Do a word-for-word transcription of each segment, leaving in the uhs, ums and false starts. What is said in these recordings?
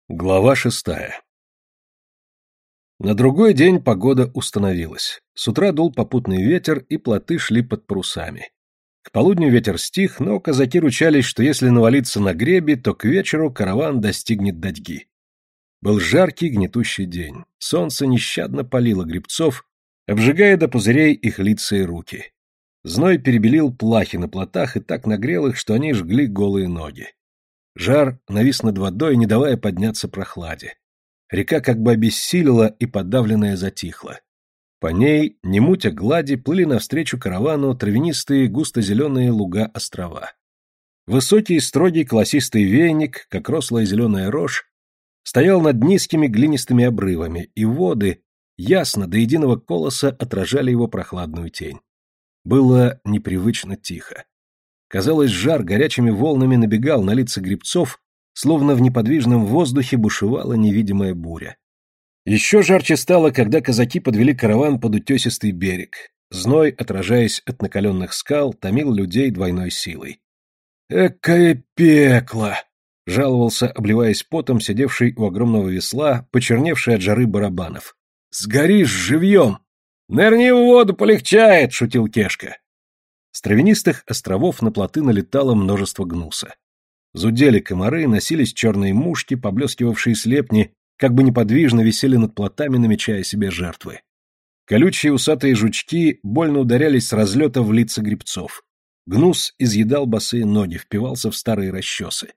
Глава шестая. На другой день погода установилась. С утра дул попутный ветер, и плоты шли под парусами. К полудню ветер стих, но казаки ручались, что если навалиться на греби, то к вечеру караван достигнет Дадьги. Был жаркий, гнетущий день. Солнце нещадно палило гребцов, обжигая до пузырей их лица и руки. Зной перебелил плахи на плотах и так нагрел их, что они жгли голые ноги. Жар навис над водой, не давая подняться прохладе. Река как бы обессилила и подавленная затихла. По ней, не мутя глади, плыли навстречу каравану травянистые густо-зеленые луга-острова. Высокий, строгий, колосистый веник, как рослая зеленая рожь, стоял над низкими глинистыми обрывами, и воды ясно до единого колоса отражали его прохладную тень. Было непривычно тихо. Казалось, жар горячими волнами набегал на лица гребцов, словно в неподвижном воздухе бушевала невидимая буря. Еще жарче стало, когда казаки подвели караван под утесистый берег. Зной, отражаясь от накаленных скал, томил людей двойной силой. «Экое пекло!» — жаловался, обливаясь потом, сидевший у огромного весла, почерневший от жары Барабанов. «Сгоришь живьем!» «Нырни в воду, полегчает!» — шутил Кешка. С травянистых островов на плоты налетало множество гнуса. Зудели комары, носились черные мушки, поблескивавшие слепни, как бы неподвижно висели над плотами, намечая себе жертвы. Колючие усатые жучки больно ударялись с разлета в лица гребцов. Гнус изъедал босые ноги, впивался в старые расчесы.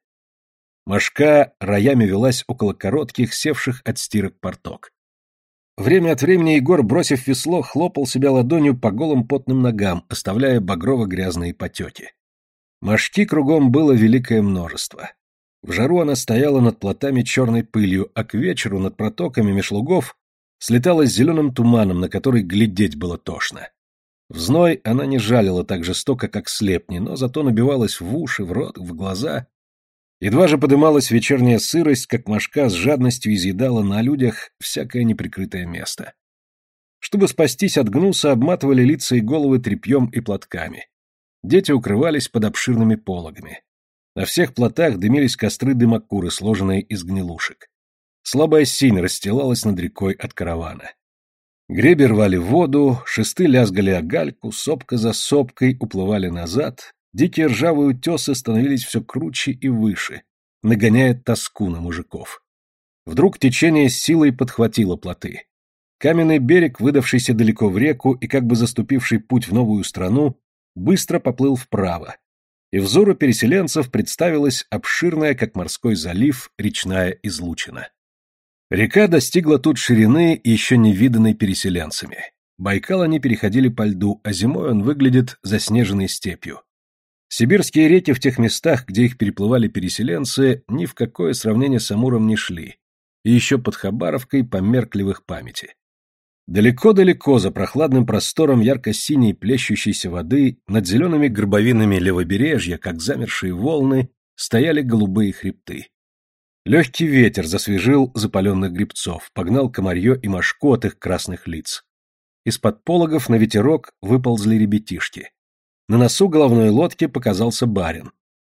Мошка роями велась около коротких, севших от стирок порток. Время от времени Егор, бросив весло, хлопал себя ладонью по голым потным ногам, оставляя багрово-грязные потеки. Мошки кругом было великое множество. В жару она стояла над плотами черной пылью, а к вечеру над протоками меж лугов слеталась зеленым туманом, на который глядеть было тошно. В зной она не жалила так жестоко, как слепни, но зато набивалась в уши, в рот, в глаза. Едва же подымалась вечерняя сырость, как мошка с жадностью изъедала на людях всякое неприкрытое место. Чтобы спастись от гнуса, обматывали лица и головы тряпьем и платками. Дети укрывались под обширными пологами. На всех плотах дымились костры дымокуры, сложенные из гнилушек. Слабая синь расстилалась над рекой от каравана. Греби рвали воду, шесты лязгали о гальку, сопка за сопкой уплывали назад. Дикие ржавые утесы становились все круче и выше, нагоняя тоску на мужиков. Вдруг течение с силой подхватило плоты. Каменный берег, выдавшийся далеко в реку и как бы заступивший путь в новую страну, быстро поплыл вправо, и взору переселенцев представилась обширная, как морской залив, речная излучина. Река достигла тут ширины, еще не виданной переселенцами. Байкал они переходили по льду, а зимой он выглядит заснеженной степью. Сибирские реки в тех местах, где их переплывали переселенцы, ни в какое сравнение с Амуром не шли, и еще под Хабаровкой померкли в их памяти. Далеко-далеко за прохладным простором ярко-синей плещущейся воды, над зелеными горбовинами левобережья, как замершие волны, стояли голубые хребты. Легкий ветер засвежил запаленных гребцов, погнал комарье и мошку от их красных лиц. Из-под пологов на ветерок выползли ребятишки. На носу головной лодки показался барин.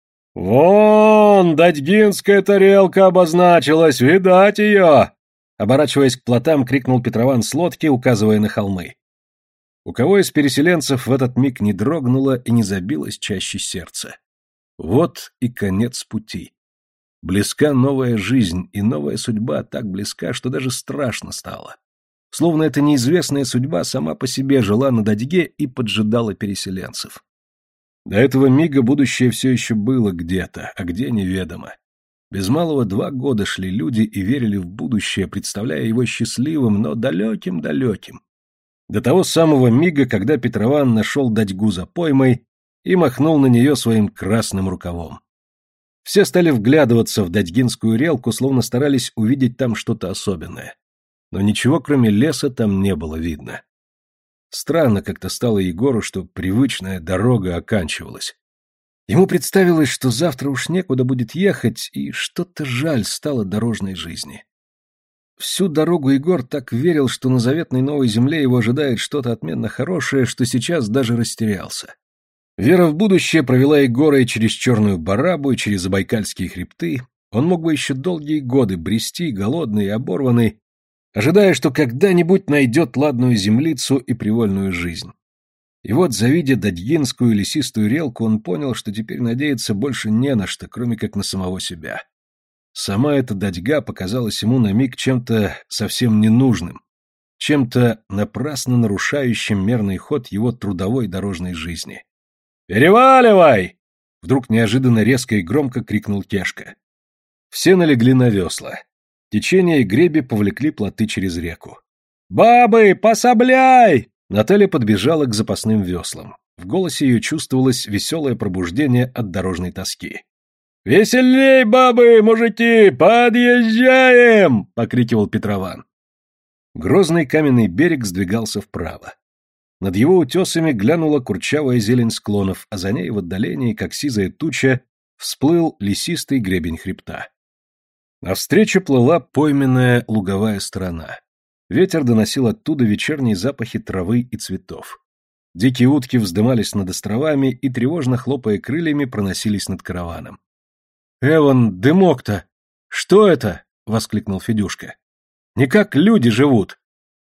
«Вон, дадьгинская тарелка обозначилась, видать ее!» Оборачиваясь к плотам, крикнул Петрован с лодки, указывая на холмы. У кого из переселенцев в этот миг не дрогнуло и не забилось чаще сердце? Вот и конец пути. Близка новая жизнь, и новая судьба так близка, что даже страшно стало. Словно эта неизвестная судьба сама по себе жила на Дадьге и поджидала переселенцев. До этого мига будущее все еще было где-то, а где неведомо. Без малого два года шли люди и верили в будущее, представляя его счастливым, но далеким-далеким. До того самого мига, когда Петрован нашел Дадьгу за поймой и махнул на нее своим красным рукавом. Все стали вглядываться в дадьгинскую релку, словно старались увидеть там что-то особенное. Но ничего, кроме леса, там не было видно. Странно как-то стало Егору, что привычная дорога оканчивалась. Ему представилось, что завтра уж некуда будет ехать, и что-то жаль стало дорожной жизни. Всю дорогу Егор так верил, что на заветной новой земле его ожидает что-то отменно хорошее, что сейчас даже растерялся. Вера в будущее провела Егора и через Черную Барабу, и через Забайкальские хребты. Он мог бы еще долгие годы брести, голодный и оборванный, ожидая, что когда-нибудь найдет ладную землицу и привольную жизнь. И вот, завидя дадьинскую лесистую релку, он понял, что теперь надеяться больше не на что, кроме как на самого себя. Сама эта дадьга показалась ему на миг чем-то совсем ненужным, чем-то напрасно нарушающим мерный ход его трудовой дорожной жизни. «Переваливай!» — вдруг неожиданно резко и громко крикнул Кешка. Все налегли на весла. Течение и греби повлекли плоты через реку. «Бабы, пособляй!» Наталья подбежала к запасным веслам. В голосе ее чувствовалось веселое пробуждение от дорожной тоски. «Веселей, бабы, мужики, подъезжаем!» — покрикивал Петрован. Грозный каменный берег сдвигался вправо. Над его утесами глянула курчавая зелень склонов, а за ней в отдалении, как сизая туча, всплыл лесистый гребень хребта. Навстречу плыла пойменная луговая сторона. Ветер доносил оттуда вечерние запахи травы и цветов. Дикие утки вздымались над островами и, тревожно хлопая крыльями, проносились над караваном. «Эван, дымок-то! Что это?» — воскликнул Федюшка. «Не как люди живут!»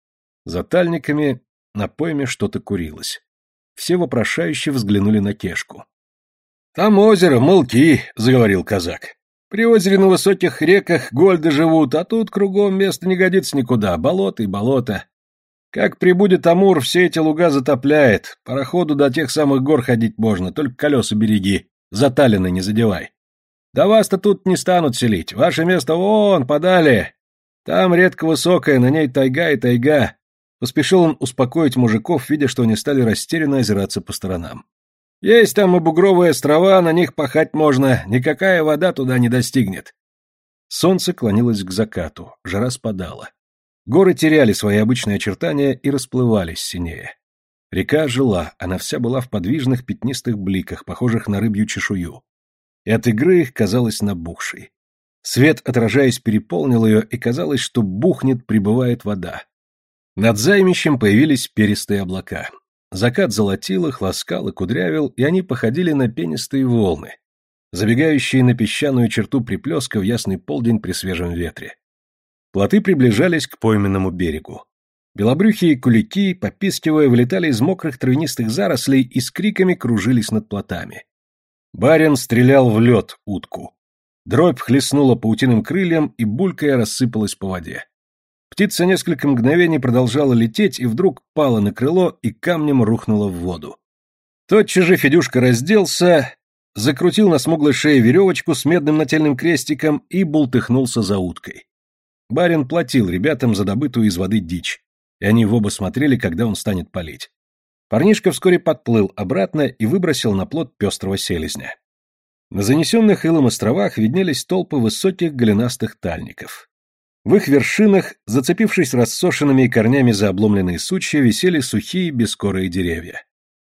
За тальниками на пойме что-то курилось. Все вопрошающе взглянули на Кешку. «Там озеро, молки!» — заговорил казак. «При озере на высоких реках гольды живут, а тут кругом место не годится никуда, болото и болото. Как прибудет Амур, все эти луга затопляет, пароходу до тех самых гор ходить можно, только колеса береги, за талины не задевай. Да вас-то тут не станут селить, ваше место вон, подали. Там редко высокая, на ней тайга и тайга». Поспешил он успокоить мужиков, видя, что они стали растерянно озираться по сторонам. «Есть там и бугровые острова, на них пахать можно, никакая вода туда не достигнет». Солнце клонилось к закату, жара спадала. Горы теряли свои обычные очертания и расплывались синее. Река жила, она вся была в подвижных пятнистых бликах, похожих на рыбью чешую. И от игры их казалась набухшей. Свет, отражаясь, переполнил ее, и казалось, что бухнет, прибывает вода. Над займищем появились перистые облака. Закат золотил их, ласкал и кудрявил, и они походили на пенистые волны, забегающие на песчаную черту приплеска в ясный полдень при свежем ветре. Плоты приближались к пойменному берегу. Белобрюхие кулики, попискивая, вылетали из мокрых травянистых зарослей и с криками кружились над плотами. Барин стрелял в лед утку. Дробь хлестнула паутиным крыльям и, булькая, рассыпалась по воде. Птица несколько мгновений продолжала лететь и вдруг пала на крыло и камнем рухнула в воду. Тотчас же Федюшка разделся, закрутил на смуглой шее веревочку с медным нательным крестиком и бултыхнулся за уткой. Барин платил ребятам за добытую из воды дичь, и они в оба смотрели, когда он станет палить. Парнишка вскоре подплыл обратно и выбросил на плот пестрого селезня. На занесенных илом островах виднелись толпы высоких голенастых тальников. В их вершинах, зацепившись рассошенными корнями за обломленные сучья, висели сухие бескорые деревья.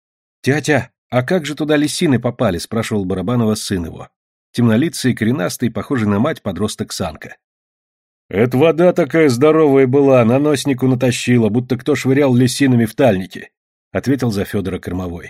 «Тятя, а как же туда лисины попали?» — спрашивал Барабанова сын его. Темнолицый, коренастый, похожий на мать, подросток Санка. «Это вода такая здоровая была, на носнику натащила, будто кто швырял лисинами в тальники», — ответил за Федора Кормовой.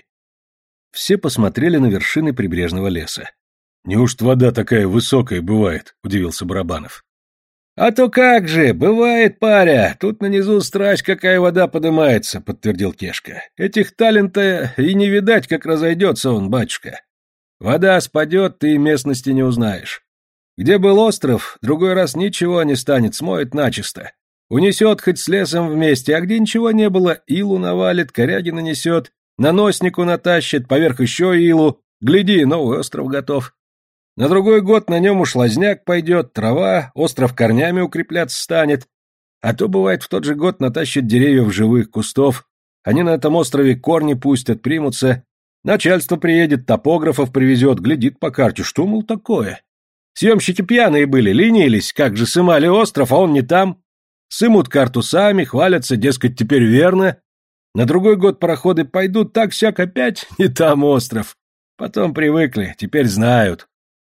Все посмотрели на вершины прибрежного леса. «Неужто вода такая высокая бывает?» — удивился Барабанов. «А то как же, бывает, паря, тут нанизу страсть, какая вода подымается», — подтвердил Кешка. «Этих талента и не видать, как разойдется он, батюшка. Вода спадет, ты местности не узнаешь. Где был остров, другой раз ничего не станет, смоет начисто. Унесет хоть с лесом вместе, а где ничего не было, илу навалит, коряги нанесет, на носнику натащит, поверх еще илу, гляди, новый остров готов. На другой год на нем уж лазняк пойдет, трава, остров корнями укрепляться станет. А то, бывает, в тот же год натащат деревьев живых, кустов. Они на этом острове корни пустят, примутся. Начальство приедет, топографов привезет, глядит по карте. Что, мол, такое? Съемщики пьяные были, ленились, как же сымали остров, а он не там. Сымут карту сами, хвалятся, дескать, теперь верно. На другой год пароходы пойдут, так-сяк опять не там остров. Потом привыкли, теперь знают.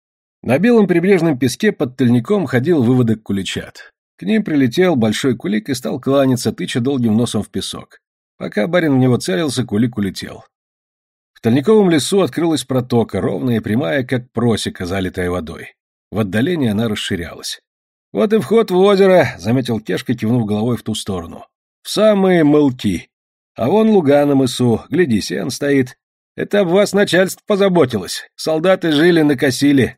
На белом прибрежном песке под тальником ходил выводок куличат. К ним прилетел большой кулик и стал кланяться, тыча долгим носом в песок. Пока барин в него целился, кулик улетел. В тальниковом лесу открылась протока, ровная и прямая, как просека, залитая водой. В отдалении она расширялась. «Вот и вход в озеро», — заметил Кешка, кивнув головой в ту сторону. «В самые мылки. А вон луга на мысу, гляди, сен стоит. Это об вас начальство позаботилось. Солдаты жили, накосили».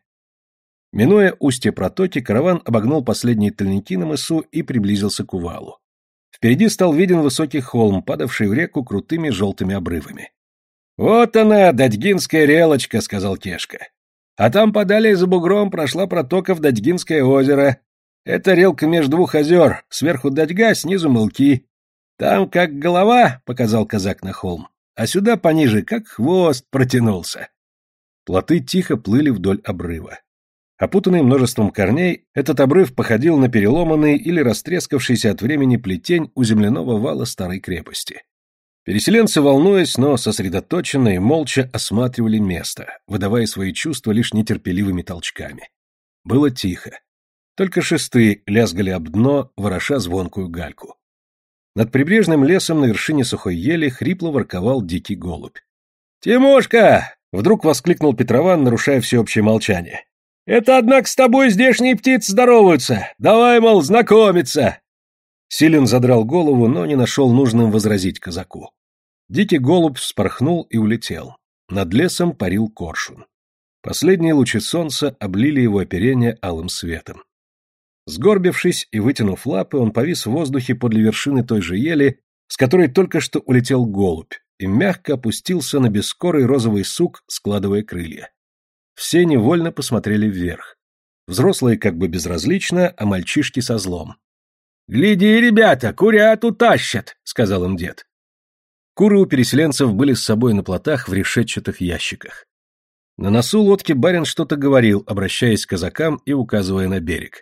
Минуя устье протоки, караван обогнул последние тальники на мысу и приблизился к увалу. Впереди стал виден высокий холм, падавший в реку крутыми желтыми обрывами. «Вот она, Дадьгинская релочка», — сказал Кешка. «А там подалее за бугром прошла протока в Дадьгинское озеро. Это релка между двух озер, сверху Дадьга, снизу мылки. Там как голова», — показал казак на холм, «а сюда пониже, как хвост протянулся». Плоты тихо плыли вдоль обрыва. Опутанный множеством корней, этот обрыв походил на переломанный или растрескавшийся от времени плетень у земляного вала старой крепости. Переселенцы, волнуясь, но сосредоточенно и молча осматривали место, выдавая свои чувства лишь нетерпеливыми толчками. Было тихо. Только шесты лязгали об дно, вороша звонкую гальку. Над прибрежным лесом на вершине сухой ели хрипло ворковал дикий голубь. «Тимошка!» — вдруг воскликнул Петрован, нарушая всеобщее молчание. «Это, однако, с тобой здешние птицы здороваются! Давай, мол, знакомиться!» Силен задрал голову, но не нашел нужным возразить казаку. Дикий голубь вспорхнул и улетел. Над лесом парил коршун. Последние лучи солнца облили его оперение алым светом. Сгорбившись и вытянув лапы, он повис в воздухе подле вершины той же ели, с которой только что улетел голубь, и мягко опустился на бескорый розовый сук, складывая крылья. Все невольно посмотрели вверх. Взрослые как бы безразлично, а мальчишки со злом. «Гляди, ребята, курят утащат», — сказал им дед. Куры у переселенцев были с собой на плотах в решетчатых ящиках. На носу лодки барин что-то говорил, обращаясь к казакам и указывая на берег.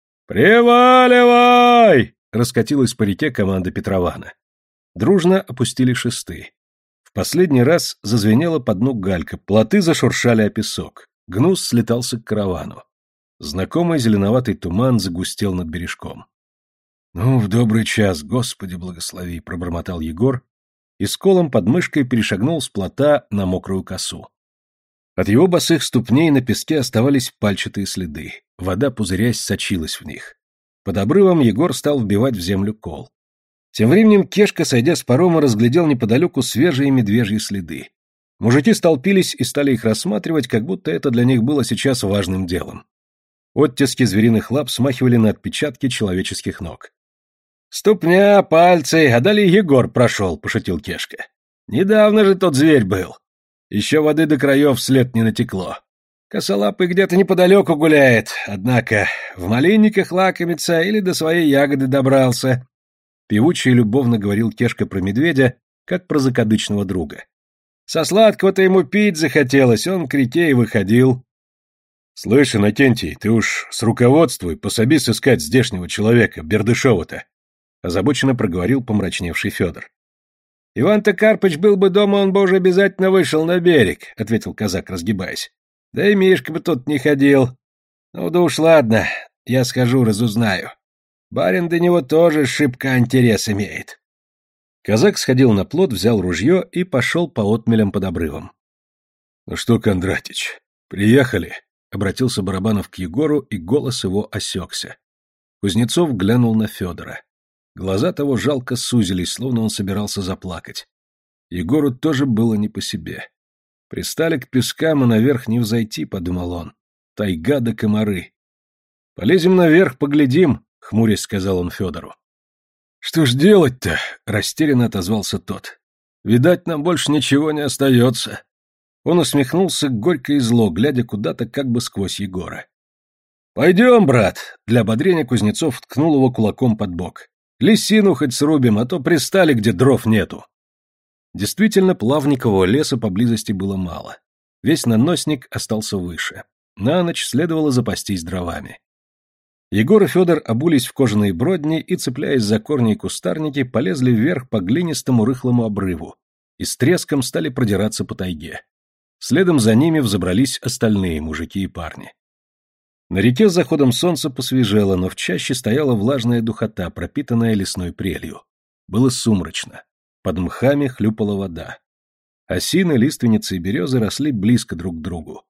«Приваливай!» — раскатилась по реке команда Петрована. Дружно опустили шесты. В последний раз зазвенела по дну галька, плоты зашуршали о песок. Гнус слетался к каравану. Знакомый зеленоватый туман загустел над бережком. «Ну, в добрый час, Господи благослови!» — пробормотал Егор и с колом под мышкой перешагнул с плота на мокрую косу. От его босых ступней на песке оставались пальчатые следы. Вода, пузырясь, сочилась в них. Под обрывом Егор стал вбивать в землю кол. Тем временем Кешка, сойдя с парома, разглядел неподалеку свежие медвежьи следы. Мужики столпились и стали их рассматривать, как будто это для них было сейчас важным делом. Оттиски звериных лап смахивали на отпечатки человеческих ног. «Ступня, пальцы, а далее Егор прошел», — пошутил Кешка. «Недавно же тот зверь был. Еще воды до краев след не натекло. Косолапый где-то неподалеку гуляет, однако в малинниках лакомится или до своей ягоды добрался». Певучий любовно говорил Кешка про медведя, как про закадычного друга. «Со сладкого-то ему пить захотелось, он к реке и выходил». «Слышь, Иннокентий, ты уж с руководствуй, пособи сыскать здешнего человека, Бердышева-то», — озабоченно проговорил помрачневший Федор. «Иван-то Карпыч был бы дома, он бы уже обязательно вышел на берег», — ответил казак, разгибаясь. «Да и Мишка бы тут не ходил. Ну да уж ладно, я схожу, разузнаю. Барин до него тоже шибко интерес имеет». Казак сходил на плот, взял ружье и пошел по отмелям под обрывом. «Ну что, Кондратич, приехали?» — обратился Барабанов к Егору, и голос его осекся. Кузнецов глянул на Федора. Глаза того жалко сузились, словно он собирался заплакать. Егору тоже было не по себе. «Пристали к пескам, и наверх не взойти», — подумал он. «Тайга да комары». «Полезем наверх, поглядим», — хмурясь сказал он Федору. «Что ж делать-то?» — растерянно отозвался тот. «Видать, нам больше ничего не остается». Он усмехнулся горько и зло, глядя куда-то как бы сквозь Егора. «Пойдем, брат!» — для ободрения Кузнецов ткнул его кулаком под бок. «Лисину хоть срубим, а то пристали, где дров нету». Действительно, плавникового леса поблизости было мало. Весь наносник остался выше. На ночь следовало запастись дровами. Егор и Федор обулись в кожаные бродни и, цепляясь за корни и кустарники, полезли вверх по глинистому рыхлому обрыву и с треском стали продираться по тайге. Следом за ними взобрались остальные мужики и парни. На реке с заходом солнца посвежело, но в чаще стояла влажная духота, пропитанная лесной прелью. Было сумрачно. Под мхами хлюпала вода. Осины, лиственницы и березы росли близко друг к другу.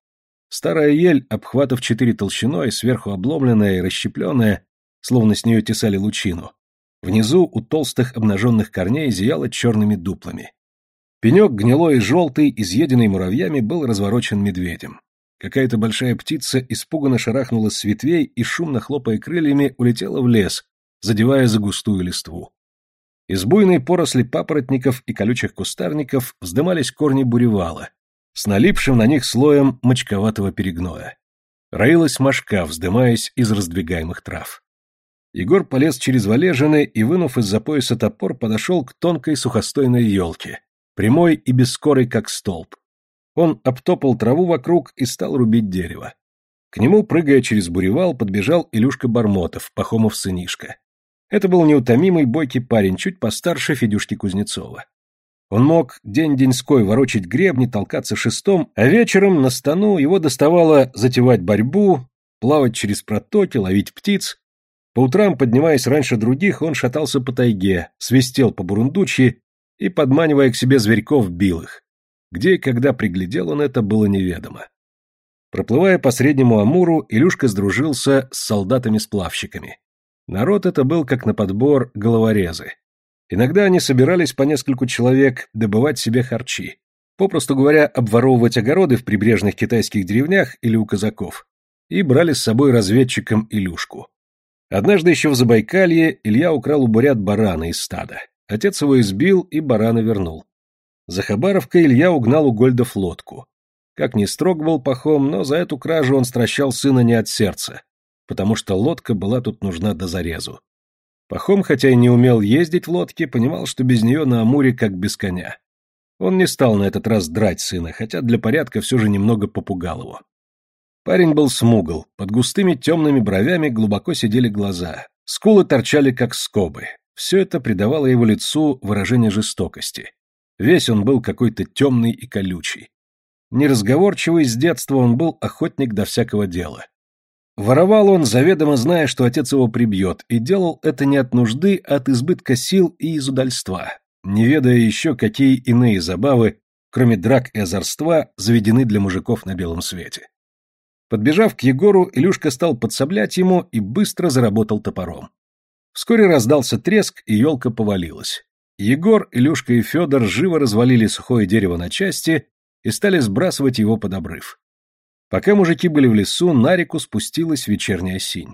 Старая ель, обхватав четыре толщиной, сверху обломленная и расщепленная, словно с нее тесали лучину. Внизу у толстых обнаженных корней зияла черными дуплами. Пенек, гнилой и желтый, изъеденный муравьями, был разворочен медведем. Какая-то большая птица испуганно шарахнула с ветвей и, шумно хлопая крыльями, улетела в лес, задевая за густую листву. Из буйной поросли папоротников и колючих кустарников вздымались корни буревала, с налипшим на них слоем мочковатого перегноя. Роилась мошка, вздымаясь из раздвигаемых трав. Егор полез через валежины и, вынув из-за пояса топор, подошел к тонкой сухостойной елке, прямой и бескорой, как столб. Он обтопал траву вокруг и стал рубить дерево. К нему, прыгая через буревал, подбежал Илюшка Бармотов, Пахомов сынишка. Это был неутомимый бойкий парень, чуть постарше Федюшки Кузнецова. Он мог день-деньской ворочать гребни, толкаться шестом, а вечером на стану его доставало затевать борьбу, плавать через протоки, ловить птиц. По утрам, поднимаясь раньше других, он шатался по тайге, свистел по бурундучьи и, подманивая к себе зверьков, бил их. Где и когда приглядел он это, было неведомо. Проплывая по Среднему Амуру, Илюшка сдружился с солдатами-сплавщиками. Народ это был, как на подбор, головорезы. Иногда они собирались по нескольку человек добывать себе харчи, попросту говоря, обворовывать огороды в прибрежных китайских деревнях или у казаков, и брали с собой разведчиком Илюшку. Однажды еще в Забайкалье Илья украл у бурят барана из стада. Отец его избил и барана вернул. За Хабаровкой Илья угнал у Гольдов лодку. Как ни строг был Пахом, но за эту кражу он стращал сына не от сердца, потому что лодка была тут нужна до зарезу. Пахом, хотя и не умел ездить в лодке, понимал, что без нее на Амуре как без коня. Он не стал на этот раз драть сына, хотя для порядка все же немного попугал его. Парень был смугл, под густыми темными бровями глубоко сидели глаза, скулы торчали как скобы. Все это придавало его лицу выражение жестокости. Весь он был какой-то темный и колючий. Неразговорчивый с детства, он был охотник до всякого дела. Воровал он, заведомо зная, что отец его прибьет, и делал это не от нужды, а от избытка сил и из удальства, не ведая еще, какие иные забавы, кроме драк и озорства, заведены для мужиков на белом свете. Подбежав к Егору, Илюшка стал подсоблять ему и быстро заработал топором. Вскоре раздался треск, и елка повалилась. Егор, Илюшка и Федор живо развалили сухое дерево на части и стали сбрасывать его под обрыв. Пока мужики были в лесу, на реку спустилась вечерняя синь.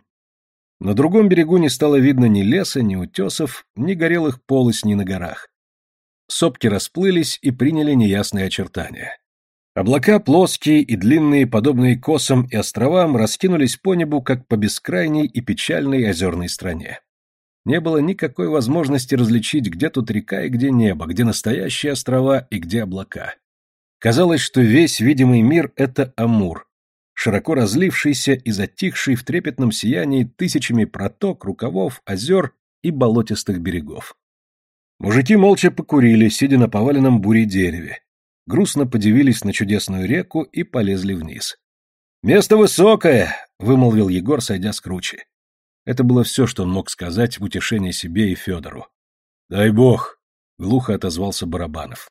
На другом берегу не стало видно ни леса, ни утесов, ни горелых полосней на горах. Сопки расплылись и приняли неясные очертания. Облака плоские и длинные, подобные косам и островам, раскинулись по небу, как по бескрайней и печальной озерной стране. Не было никакой возможности различить, где тут река и где небо, где настоящие острова и где облака. Казалось, что весь видимый мир — это Амур, широко разлившийся и затихший в трепетном сиянии тысячами проток, рукавов, озер и болотистых берегов. Мужики молча покурили, сидя на поваленном бурей дереве, грустно подивились на чудесную реку и полезли вниз. «Место высокое!» — вымолвил Егор, сойдя с кручи. Это было все, что он мог сказать в утешение себе и Федору. «Дай бог!» — глухо отозвался Барабанов.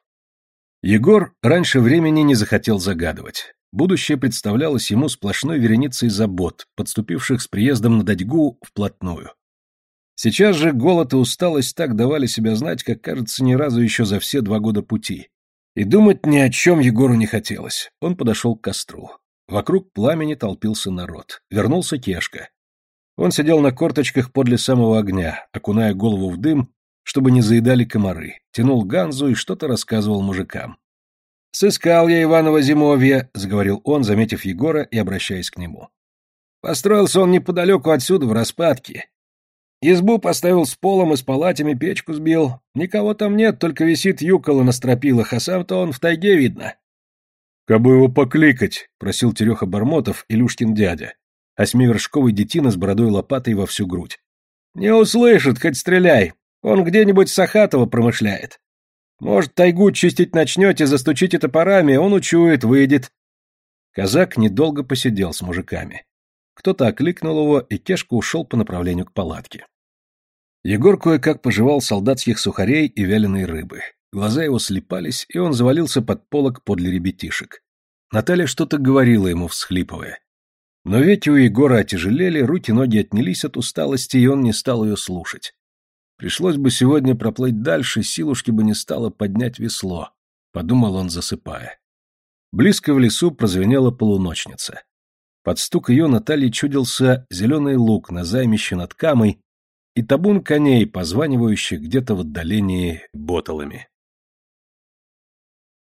Егор раньше времени не захотел загадывать. Будущее представлялось ему сплошной вереницей забот, подступивших с приездом на Дадьгу вплотную. Сейчас же голод и усталость так давали себя знать, как, кажется, ни разу еще за все два года пути. И думать ни о чем Егору не хотелось. Он подошел к костру. Вокруг пламени толпился народ. Вернулся Кешка. Он сидел на корточках подле самого огня, окуная голову в дым, чтобы не заедали комары, тянул ганзу и что-то рассказывал мужикам. «Сыскал я Иванова зимовья», — заговорил он, заметив Егора и обращаясь к нему. «Построился он неподалеку отсюда, в распадке. Избу поставил с полом и с палатями, печку сбил. Никого там нет, только висит юкола на стропилах, а сам-то он в тайге видно». «Кабы его покликать», — просил Тереха Бармотов, Илюшкин дядя, осьмивершковый детина с бородой лопатой во всю грудь. «Не услышит, хоть стреляй. Он где-нибудь Сахатова промышляет. Может, тайгу чистить начнете, застучите топорами, он учует, выйдет». Казак недолго посидел с мужиками. Кто-то окликнул его, и Кешка ушел по направлению к палатке. Егор кое-как пожевал солдатских сухарей и вяленой рыбы. Глаза его слипались, и он завалился под полог подле ребятишек. Наталья что-то говорила ему, всхлипывая. Но ведь у Егора отяжелели, руки-ноги отнялись от усталости, и он не стал ее слушать. Пришлось бы сегодня проплыть дальше, силушки бы не стало поднять весло, подумал он, засыпая. Близко в лесу прозвенела полуночница. Под стук ее Наталье чудился зеленый луг на займище над Камой и табун коней, позванивающих где-то в отдалении боталами.